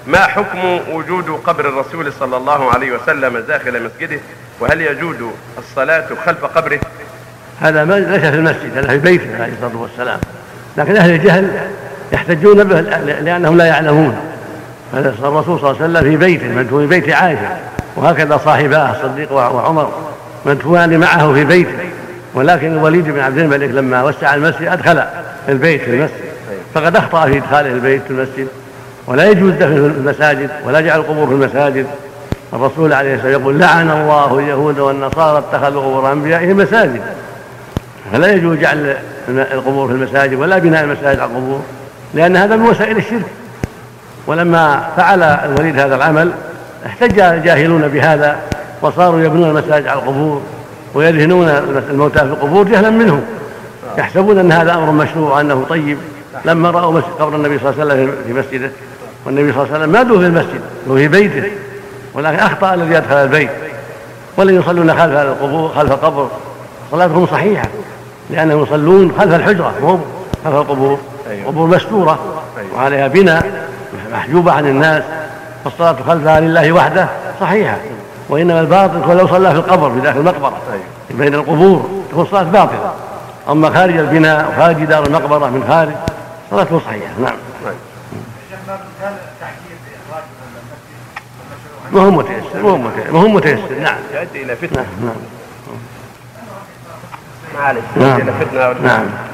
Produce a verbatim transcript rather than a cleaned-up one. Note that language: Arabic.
ما حكم وجود قبر الرسول صلى الله عليه وسلم داخل مسجده؟ وهل يجوز الصلاة خلف قبره؟ هذا ليس في المسجد، هذا في بيته عليه الصلاة والسلام، لكن أهل الجهل يحتجون به لأنهم لا يعلمون. الرسول صلى الله عليه وسلم في بيته مدفون في بيت عائشة، وهكذا صاحباه الصديق وعمر مدفونان معه في بيته، ولكن الوليد بن عبد الملك لما وسع المسجد أدخل البيت في المسجد، فقد أخطأ في إدخاله البيت في المسجد، ولا يجوز دفن في المساجد ولا جعل القبور في المساجد. الرسول عليه الصلاة والسلام يقول لعن الله اليهود والنصارى اتخذوا قبور أنبيائهم مساجد، فلا يجوز جعل القبور في المساجد ولا بناء المساجد على القبور، لأن هذا من وسائل الشرك. ولما فعل الوليد هذا العمل احتج الجاهلون بهذا وصاروا يبنون المساجد على القبور ويدهنون الموتى في القبور جهلا منهم، يحسبون أن هذا أمر مشروع وأنه طيب. لما رأوا قبر النبي صلى الله عليه وسلم في مسجده، والنبي صلى الله عليه وسلم ما دفن في المسجد وفي بيته، ولكن أخطأ الذي أدخل البيت. ولن يصلون خلف القبور خلف القبر صلاتهم صحيحة، لأنهم يصلون خلف الحجرة وهم خلف القبور، قبور مستورة وعليها بناء محجوبة عن الناس، فالصلاة خلفها لله وحده صحيحة. وإنما الباطل ولو صلى في القبر في داخل المقبرة بين القبور تكون صلاة باطلة، أما خارج البناء وخارج دار المقبرة من خارج صلاته صحيحة. نعم. ما هو متيسر ما هو متيسر ما هو متيسر نعم، يؤدي إلى فتنة. نعم معلش يؤدي إلى فتنة. نعم.